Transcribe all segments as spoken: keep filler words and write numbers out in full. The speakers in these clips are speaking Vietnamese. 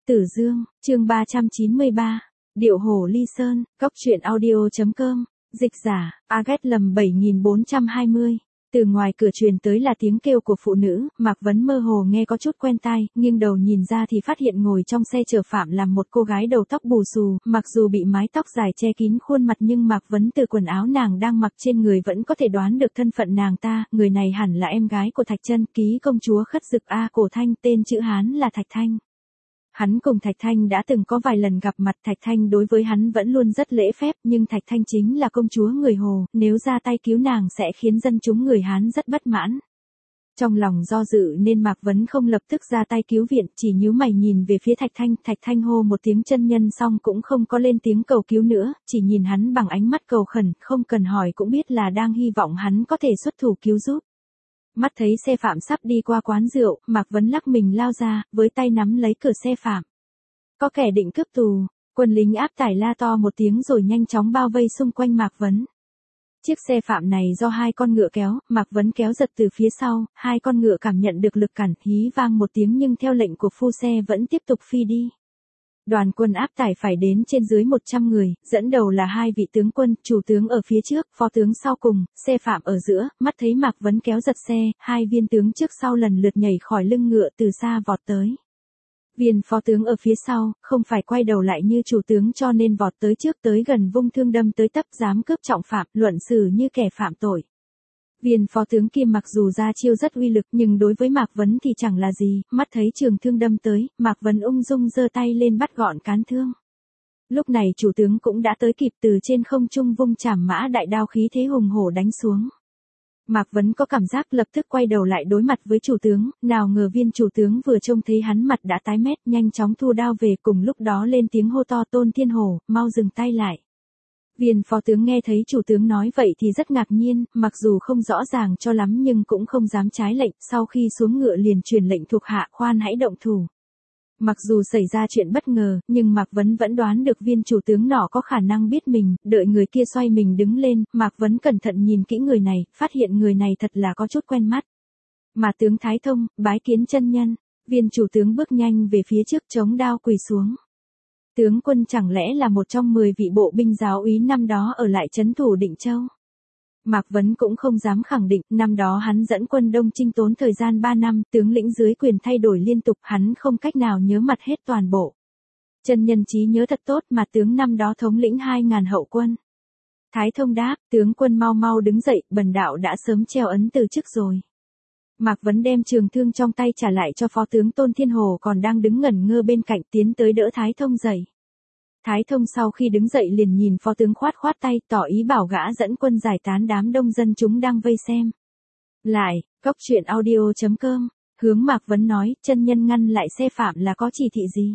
Tử Dương, chương ba trăm chín mươi ba, Điệu Hổ Ly Sơn, Cốc truyện audio.com, dịch giả, Agat lầm bảy nghìn bốn trăm hai mươi. Từ ngoài cửa truyền tới là tiếng kêu của phụ nữ, Mạc Vấn mơ hồ nghe có chút quen tai, nghiêng đầu nhìn ra thì phát hiện ngồi trong xe chở Phạm là một cô gái đầu tóc bù xù, mặc dù bị mái tóc dài che kín khuôn mặt nhưng Mạc Vấn từ quần áo nàng đang mặc trên người vẫn có thể đoán được thân phận nàng ta, người này hẳn là em gái của Thạch Chân, ký công chúa Khất Dực A Cổ Thanh, tên chữ Hán là Thạch Thanh. Hắn cùng Thạch Thanh đã từng có vài lần gặp mặt, Thạch Thanh đối với hắn vẫn luôn rất lễ phép, nhưng Thạch Thanh chính là công chúa người Hồ, nếu ra tay cứu nàng sẽ khiến dân chúng người Hán rất bất mãn. Trong lòng do dự nên Mạc Vấn không lập tức ra tay cứu viện, chỉ nhíu mày nhìn về phía Thạch Thanh, Thạch Thanh hô một tiếng chân nhân xong cũng không có lên tiếng cầu cứu nữa, chỉ nhìn hắn bằng ánh mắt cầu khẩn, không cần hỏi cũng biết là đang hy vọng hắn có thể xuất thủ cứu giúp. Mắt thấy xe Phạm sắp đi qua quán rượu, Mạc Vấn lắc mình lao ra, với tay nắm lấy cửa xe Phạm. Có kẻ định cướp tù, quân lính áp tải la to một tiếng rồi nhanh chóng bao vây xung quanh Mạc Vấn. Chiếc xe Phạm này do hai con ngựa kéo, Mạc Vấn kéo giật từ phía sau, hai con ngựa cảm nhận được lực cản, hí vang một tiếng nhưng theo lệnh của phu xe vẫn tiếp tục phi đi. Đoàn quân áp tải phải đến trên dưới một trăm người, dẫn đầu là hai vị tướng quân, chủ tướng ở phía trước, phó tướng sau cùng, xe Phạm ở giữa, mắt thấy Mạc Vấn kéo giật xe, hai viên tướng trước sau lần lượt nhảy khỏi lưng ngựa từ xa vọt tới. Viên phó tướng ở phía sau, không phải quay đầu lại như chủ tướng cho nên vọt tới trước tới gần vung thương đâm tới tấp dám cướp trọng phạm, luận xử như kẻ phạm tội. Viên phó tướng kia mặc dù ra chiêu rất uy lực nhưng đối với Mạc Vấn thì chẳng là gì, mắt thấy trường thương đâm tới, Mạc Vấn ung dung giơ tay lên bắt gọn cán thương. Lúc này chủ tướng cũng đã tới kịp từ trên không trung vung trảm mã đại đao khí thế hùng hổ đánh xuống. Mạc Vấn có cảm giác lập tức quay đầu lại đối mặt với chủ tướng, nào ngờ viên chủ tướng vừa trông thấy hắn mặt đã tái mét, nhanh chóng thu đao về, cùng lúc đó lên tiếng hô to Tôn Thiên Hổ, mau dừng tay lại. Viên phó tướng nghe thấy chủ tướng nói vậy thì rất ngạc nhiên, mặc dù không rõ ràng cho lắm nhưng cũng không dám trái lệnh, sau khi xuống ngựa liền truyền lệnh thuộc hạ khoan hãy động thủ. Mặc dù xảy ra chuyện bất ngờ, nhưng Mạc Vấn vẫn đoán được viên chủ tướng nọ có khả năng biết mình, đợi người kia xoay mình đứng lên, Mạc Vấn cẩn thận nhìn kỹ người này, phát hiện người này thật là có chút quen mắt. Mà tướng Thái Thông, bái kiến chân nhân, viên chủ tướng bước nhanh về phía trước chống đao quỳ xuống. Tướng quân chẳng lẽ là một trong mười vị bộ binh giáo úy năm đó ở lại trấn thủ Định Châu? Mạc Vấn cũng không dám khẳng định, năm đó hắn dẫn quân Đông Chinh tốn thời gian ba năm, tướng lĩnh dưới quyền thay đổi liên tục, hắn không cách nào nhớ mặt hết toàn bộ. Chân nhân trí nhớ thật tốt mà tướng năm đó thống lĩnh hai ngàn hậu quân. Thái Thông đáp, tướng quân mau mau đứng dậy, bần đạo đã sớm treo ấn từ chức rồi. Mạc Vấn đem trường thương trong tay trả lại cho phó tướng Tôn Thiên Hồ còn đang đứng ngẩn ngơ bên cạnh, tiến tới đỡ Thái Thông dậy. Thái Thông sau khi đứng dậy liền nhìn phó tướng khoát khoát tay, tỏ ý bảo gã dẫn quân giải tán đám đông dân chúng đang vây xem. Lại, Cốc truyện audio.com, hướng Mạc Vấn nói, chân nhân ngăn lại xe Phạm là có chỉ thị gì?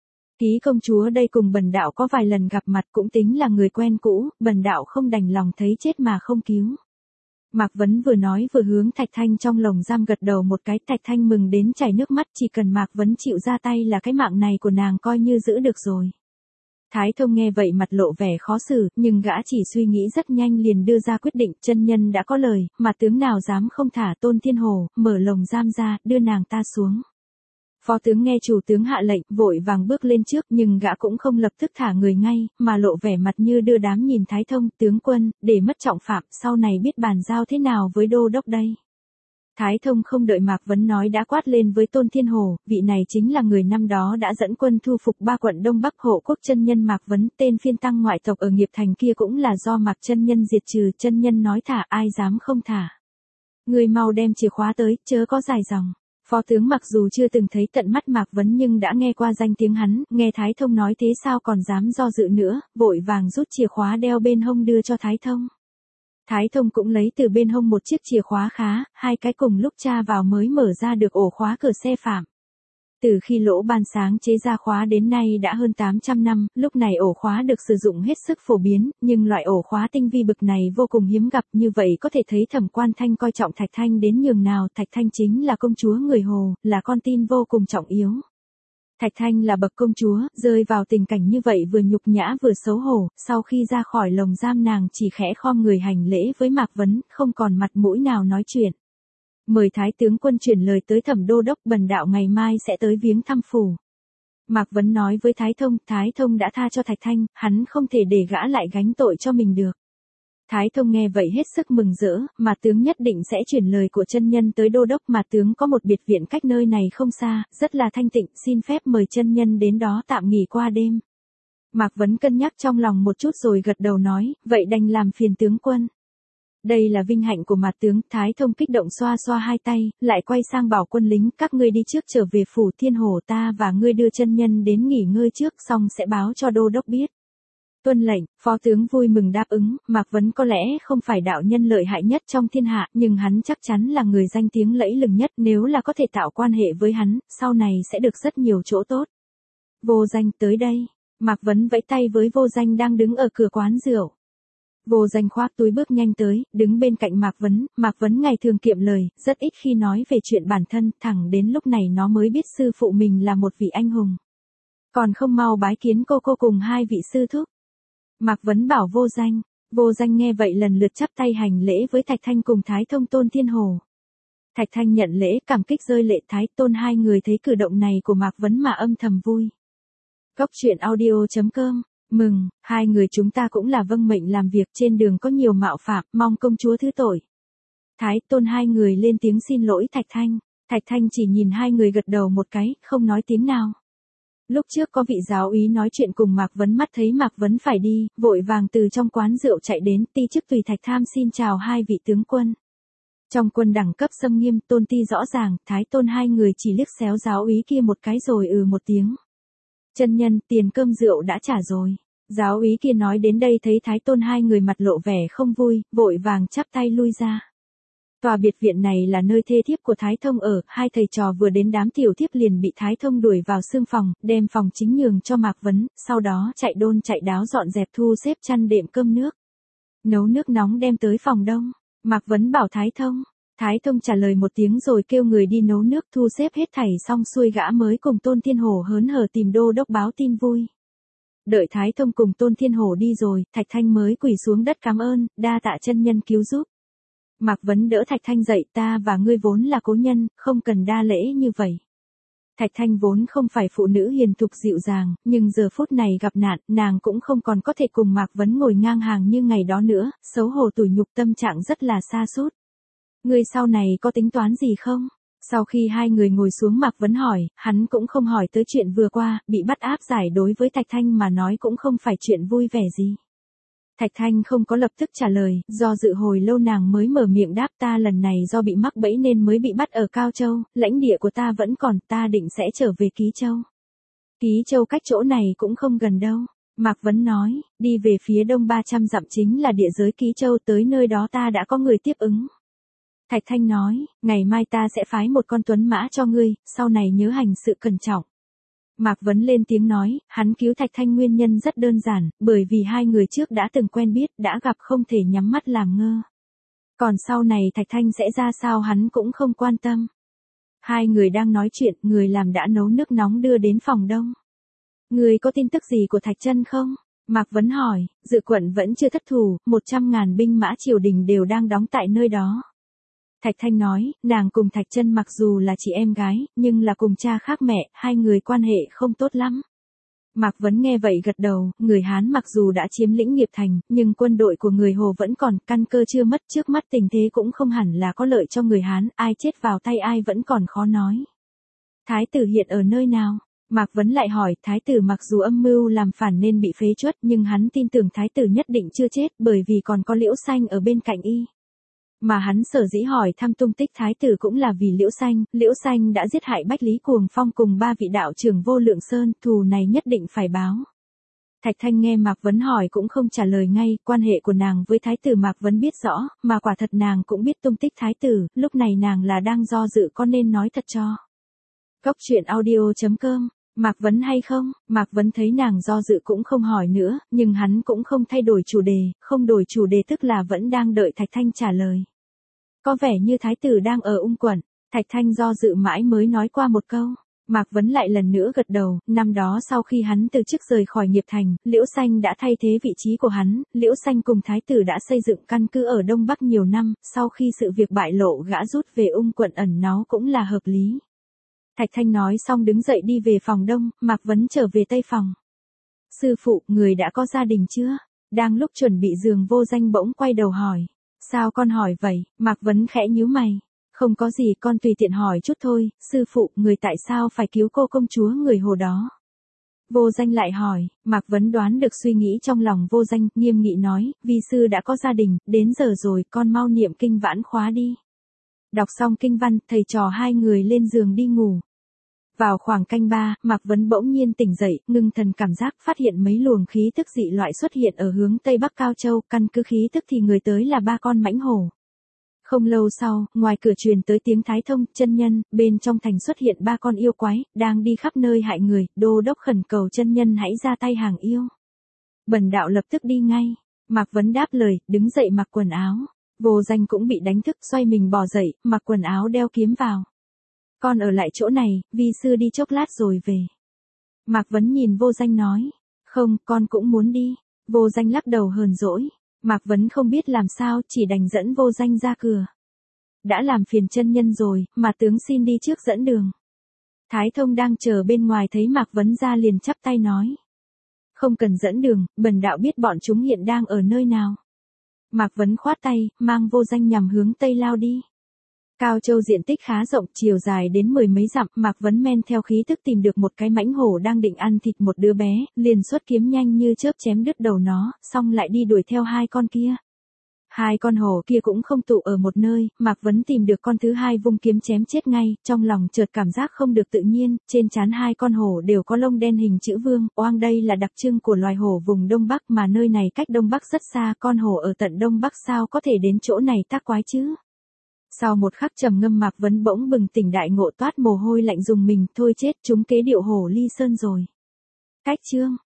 Ký công chúa đây cùng bần đạo có vài lần gặp mặt cũng tính là người quen cũ, bần đạo không đành lòng thấy chết mà không cứu. Mạc Vấn vừa nói vừa hướng Thạch Thanh trong lồng giam gật đầu một cái, Thạch Thanh mừng đến chảy nước mắt, chỉ cần Mạc Vấn chịu ra tay là cái mạng này của nàng coi như giữ được rồi. Thái Thông nghe vậy mặt lộ vẻ khó xử, nhưng gã chỉ suy nghĩ rất nhanh liền đưa ra quyết định, chân nhân đã có lời, mà tướng nào dám không thả. Tôn Thiên Hồ, mở lồng giam ra, đưa nàng ta xuống. Phó tướng nghe chủ tướng hạ lệnh, vội vàng bước lên trước nhưng gã cũng không lập tức thả người ngay, mà lộ vẻ mặt như đưa đám nhìn Thái Thông, tướng quân, để mất trọng phạm, sau này biết bàn giao thế nào với đô đốc đây. Thái Thông không đợi Mạc Vấn nói đã quát lên với Tôn Thiên Hồ, vị này chính là người năm đó đã dẫn quân thu phục ba quận Đông Bắc hộ quốc chân nhân Mạc Vấn, tên phiên tăng ngoại tộc ở Nghiệp Thành kia cũng là do Mạc chân nhân diệt trừ, chân nhân nói thả ai dám không thả. Người mau đem chìa khóa tới, chớ có dài dòng. Phó tướng mặc dù chưa từng thấy tận mắt Mạc Vấn nhưng đã nghe qua danh tiếng hắn, nghe Thái Thông nói thế sao còn dám do dự nữa, vội vàng rút chìa khóa đeo bên hông đưa cho Thái Thông. Thái Thông cũng lấy từ bên hông một chiếc chìa khóa khá, hai cái cùng lúc tra vào mới mở ra được ổ khóa cửa xe Phạm. Từ khi lỗ ban sáng chế ra khóa đến nay đã hơn tám trăm năm, lúc này ổ khóa được sử dụng hết sức phổ biến, nhưng loại ổ khóa tinh vi bực này vô cùng hiếm gặp, như vậy có thể thấy Thẩm Quan Thanh coi trọng Thạch Thanh đến nhường nào. Thạch Thanh chính là công chúa người Hồ, là con tin vô cùng trọng yếu. Thạch Thanh là bậc công chúa, rơi vào tình cảnh như vậy vừa nhục nhã vừa xấu hổ, sau khi ra khỏi lồng giam nàng chỉ khẽ khom người hành lễ với Mạc Vấn, không còn mặt mũi nào nói chuyện. Mời Thái tướng quân chuyển lời tới Thẩm đô đốc, bần đạo ngày mai sẽ tới viếng thăm phủ. Mạc Vấn nói với Thái Thông, Thái Thông đã tha cho Thạch Thanh, hắn không thể để gã lại gánh tội cho mình được. Thái Thông nghe vậy hết sức mừng rỡ, mà tướng nhất định sẽ chuyển lời của chân nhân tới đô đốc, mà tướng có một biệt viện cách nơi này không xa, rất là thanh tịnh, xin phép mời chân nhân đến đó tạm nghỉ qua đêm. Mạc Vấn cân nhắc trong lòng một chút rồi gật đầu nói, vậy đành làm phiền tướng quân. Đây là vinh hạnh của mặt tướng. Thái Thông kích động xoa xoa hai tay, lại quay sang bảo quân lính, các ngươi đi trước trở về phủ Thiên Hồ, ta và ngươi đưa chân nhân đến nghỉ ngơi trước, xong sẽ báo cho đô đốc biết. Tuân lệnh. Phó tướng vui mừng đáp ứng. Mạc Vấn có lẽ không phải đạo nhân lợi hại nhất trong thiên hạ, nhưng hắn chắc chắn là người danh tiếng lẫy lừng nhất, nếu là có thể tạo quan hệ với hắn, sau này sẽ được rất nhiều chỗ tốt. Vô Danh tới đây. Mạc Vấn vẫy tay với Vô Danh đang đứng ở cửa quán rượu. Vô Danh khoác túi bước nhanh tới, đứng bên cạnh Mạc Vấn. Mạc Vấn ngày thường kiệm lời, rất ít khi nói về chuyện bản thân, thẳng đến lúc này nó mới biết sư phụ mình là một vị anh hùng. Còn không mau bái kiến cô cô cùng hai vị sư thúc. Mạc Vấn bảo Vô Danh. Vô Danh nghe vậy lần lượt chắp tay hành lễ với Thạch Thanh cùng Thái Thông Tôn Thiên Hồ. Thạch Thanh nhận lễ, cảm kích rơi lệ. Thái Tôn hai người thấy cử động này của Mạc Vấn mà âm thầm vui. Cốc truyện audio chấm com. Mừng, hai người chúng ta cũng là vâng mệnh làm việc, trên đường có nhiều mạo phạm, mong công chúa thứ tội. Thái Tôn hai người lên tiếng xin lỗi Thạch Thanh. Thạch Thanh chỉ nhìn hai người gật đầu một cái, không nói tiếng nào. Lúc trước có vị giáo úy nói chuyện cùng Mạc Vấn, mắt thấy Mạc Vấn phải đi, vội vàng từ trong quán rượu chạy đến, ti chức tùy Thạch Tham xin chào hai vị tướng quân. Trong quân đẳng cấp xâm nghiêm, tôn ti rõ ràng, Thái Tôn hai người chỉ liếc xéo giáo úy kia một cái rồi ừ một tiếng. Chân nhân, tiền cơm rượu đã trả rồi. Giáo úy kia nói đến đây thấy Thái Tôn hai người mặt lộ vẻ không vui, vội vàng chắp tay lui ra. Tòa biệt viện này là nơi thê thiếp của Thái Thông ở, hai thầy trò vừa đến đám tiểu thiếp liền bị Thái Thông đuổi vào xương phòng, đem phòng chính nhường cho Mạc Vấn, sau đó chạy đôn chạy đáo dọn dẹp thu xếp chăn đệm cơm nước. Nấu nước nóng đem tới phòng đông. Mạc Vấn bảo Thái Thông. Thái Thông trả lời một tiếng rồi kêu người đi nấu nước, thu xếp hết thảy xong xuôi gã mới cùng Tôn Thiên Hồ hớn hở tìm đô đốc báo tin vui. Đợi Thái Thông cùng Tôn Thiên Hồ đi rồi, Thạch Thanh mới quỳ xuống đất cảm ơn, đa tạ chân nhân cứu giúp. Mạc Vấn đỡ Thạch Thanh dậy, ta và ngươi vốn là cố nhân, không cần đa lễ như vậy. Thạch Thanh vốn không phải phụ nữ hiền thục dịu dàng, nhưng giờ phút này gặp nạn, nàng cũng không còn có thể cùng Mạc Vấn ngồi ngang hàng như ngày đó nữa, xấu hổ tủi nhục, tâm trạng rất là sa sút. Ngươi sau này có tính toán gì không? Sau khi hai người ngồi xuống Mạc Vấn hỏi, hắn cũng không hỏi tới chuyện vừa qua, bị bắt áp giải đối với Thạch Thanh mà nói cũng không phải chuyện vui vẻ gì. Thạch Thanh không có lập tức trả lời, do dự hồi lâu nàng mới mở miệng đáp, ta lần này do bị mắc bẫy nên mới bị bắt ở Cao Châu, lãnh địa của ta vẫn còn, ta định sẽ trở về Ký Châu. Ký Châu cách chỗ này cũng không gần đâu. Mạc Vấn nói, đi về phía đông ba trăm dặm chính là địa giới Ký Châu, tới nơi đó ta đã có người tiếp ứng. Thạch Thanh nói, ngày mai ta sẽ phái một con tuấn mã cho ngươi, sau này nhớ hành sự cẩn trọng. Mạc Vấn lên tiếng nói, hắn cứu Thạch Thanh nguyên nhân rất đơn giản, bởi vì hai người trước đã từng quen biết, đã gặp không thể nhắm mắt làm ngơ. Còn sau này Thạch Thanh sẽ ra sao hắn cũng không quan tâm. Hai người đang nói chuyện, người làm đã nấu nước nóng đưa đến phòng đông. Người có tin tức gì của Thạch Chân không? Mạc Vấn hỏi, Dự quận vẫn chưa thất thủ, một trăm ngàn binh mã triều đình đều đang đóng tại nơi đó. Thạch Thanh nói, nàng cùng Thạch Chân mặc dù là chị em gái, nhưng là cùng cha khác mẹ, hai người quan hệ không tốt lắm. Mạc Vấn nghe vậy gật đầu, người Hán mặc dù đã chiếm lĩnh Nghiệp Thành, nhưng quân đội của người Hồ vẫn còn, căn cơ chưa mất, trước mắt tình thế cũng không hẳn là có lợi cho người Hán, ai chết vào tay ai vẫn còn khó nói. Thái tử hiện ở nơi nào? Mạc Vấn lại hỏi, thái tử mặc dù âm mưu làm phản nên bị phế truất, nhưng hắn tin tưởng thái tử nhất định chưa chết, bởi vì còn có Liễu Xanh ở bên cạnh y. Mà hắn sở dĩ hỏi thăm tung tích thái tử cũng là vì Liễu Xanh, Liễu Xanh đã giết hại Bách Lý Cuồng Phong cùng ba vị đạo trưởng Vô Lượng Sơn, thù này nhất định phải báo. Thạch Thanh nghe Mạc Vấn hỏi cũng không trả lời ngay, quan hệ của nàng với thái tử Mạc Vấn biết rõ, mà quả thật nàng cũng biết tung tích thái tử, lúc này nàng là đang do dự có nên nói thật cho. Cốc truyện audio chấm com. Mạc Vấn hay không? Mạc Vấn thấy nàng do dự cũng không hỏi nữa, nhưng hắn cũng không thay đổi chủ đề, không đổi chủ đề tức là vẫn đang đợi Thạch Thanh trả lời. Có vẻ như thái tử đang ở Ung Quận. Thạch Thanh do dự mãi mới nói qua một câu. Mạc Vấn lại lần nữa gật đầu, năm đó sau khi hắn từ chức rời khỏi Nghiệp Thành, Liễu Xanh đã thay thế vị trí của hắn, Liễu Xanh cùng thái tử đã xây dựng căn cứ ở Đông Bắc nhiều năm, sau khi sự việc bại lộ gã rút về Ung Quận ẩn náu cũng là hợp lý. Thạch Thanh nói xong đứng dậy đi về phòng đông, Mạc Vấn trở về tây phòng. Sư phụ, người đã có gia đình chưa? Đang lúc chuẩn bị giường Vô Danh bỗng quay đầu hỏi. Sao con hỏi vậy? Mạc Vấn khẽ nhíu mày. Không có gì, con tùy tiện hỏi chút thôi, sư phụ, người tại sao phải cứu cô công chúa người Hồ đó? Vô Danh lại hỏi, Mạc Vấn đoán được suy nghĩ trong lòng Vô Danh, nghiêm nghị nói, vi sư đã có gia đình, đến giờ rồi, con mau niệm kinh vãn khóa đi. Đọc xong kinh văn, thầy trò hai người lên giường đi ngủ. Vào khoảng canh ba, Mạc Vấn bỗng nhiên tỉnh dậy, ngưng thần cảm giác phát hiện mấy luồng khí tức dị loại xuất hiện ở hướng tây bắc Cao Châu, căn cứ khí tức thì người tới là ba con mãnh hổ. Không lâu sau, ngoài cửa truyền tới tiếng Thái Thông, chân nhân, bên trong thành xuất hiện ba con yêu quái, đang đi khắp nơi hại người, đô đốc khẩn cầu chân nhân hãy ra tay hàng yêu. Bần đạo lập tức đi ngay. Mạc Vấn đáp lời, đứng dậy mặc quần áo. Vô Danh cũng bị đánh thức, xoay mình bò dậy, mặc quần áo đeo kiếm vào. Con ở lại chỗ này, vi sư đi chốc lát rồi về. Mạc Vấn nhìn Vô Danh nói. Không, con cũng muốn đi. Vô Danh lắc đầu hờn dỗi. Mạc Vấn không biết làm sao, chỉ đành dẫn Vô Danh ra cửa. Đã làm phiền chân nhân rồi, mà tướng xin đi trước dẫn đường. Thái Thông đang chờ bên ngoài thấy Mạc Vấn ra liền chắp tay nói. Không cần dẫn đường, bần đạo biết bọn chúng hiện đang ở nơi nào. Mạc Vấn khoát tay, mang Vô Danh nhằm hướng tây lao đi. Cao Châu diện tích khá rộng, chiều dài đến mười mấy dặm, Mạc Vấn men theo khí tức tìm được một cái mãnh hổ đang định ăn thịt một đứa bé, liền xuất kiếm nhanh như chớp chém đứt đầu nó, xong lại đi đuổi theo hai con kia. Hai con hổ kia cũng không tụ ở một nơi, Mạc Vấn tìm được con thứ hai vung kiếm chém chết ngay, trong lòng chợt cảm giác không được tự nhiên, trên trán hai con hổ đều có lông đen hình chữ vương, oang đây là đặc trưng của loài hổ vùng Đông Bắc mà nơi này cách Đông Bắc rất xa, con hổ ở tận Đông Bắc sao có thể đến chỗ này tác quái chứ? Sau một khắc trầm ngâm Mạc Vấn bỗng bừng tỉnh đại ngộ toát mồ hôi lạnh dùng mình, thôi chết, chúng kế điệu hổ ly sơn rồi. Cách chương